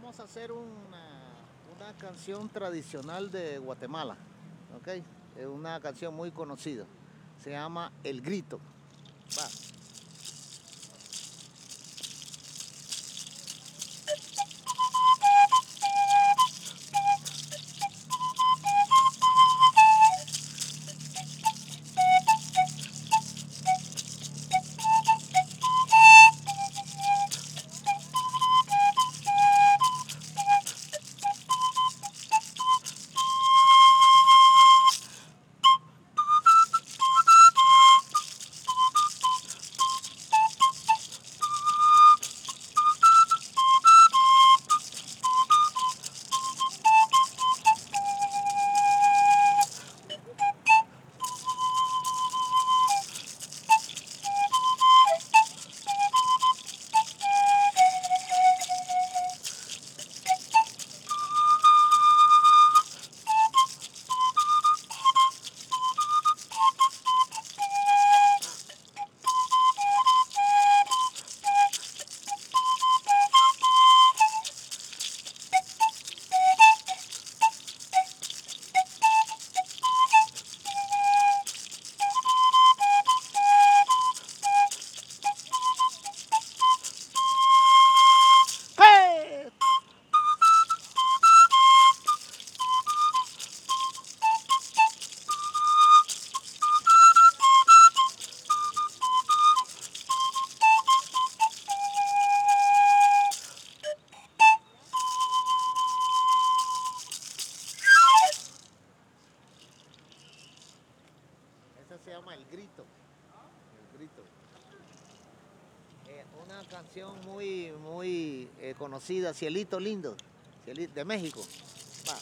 Vamos a hacer una canción tradicional de Guatemala, ¿ok? Es una canción muy conocida. Se llama El Grito. Va. ¡Hey! Esa se llama El Grito. El Grito. Una canción muy conocida, Cielito Lindo, de México. Va.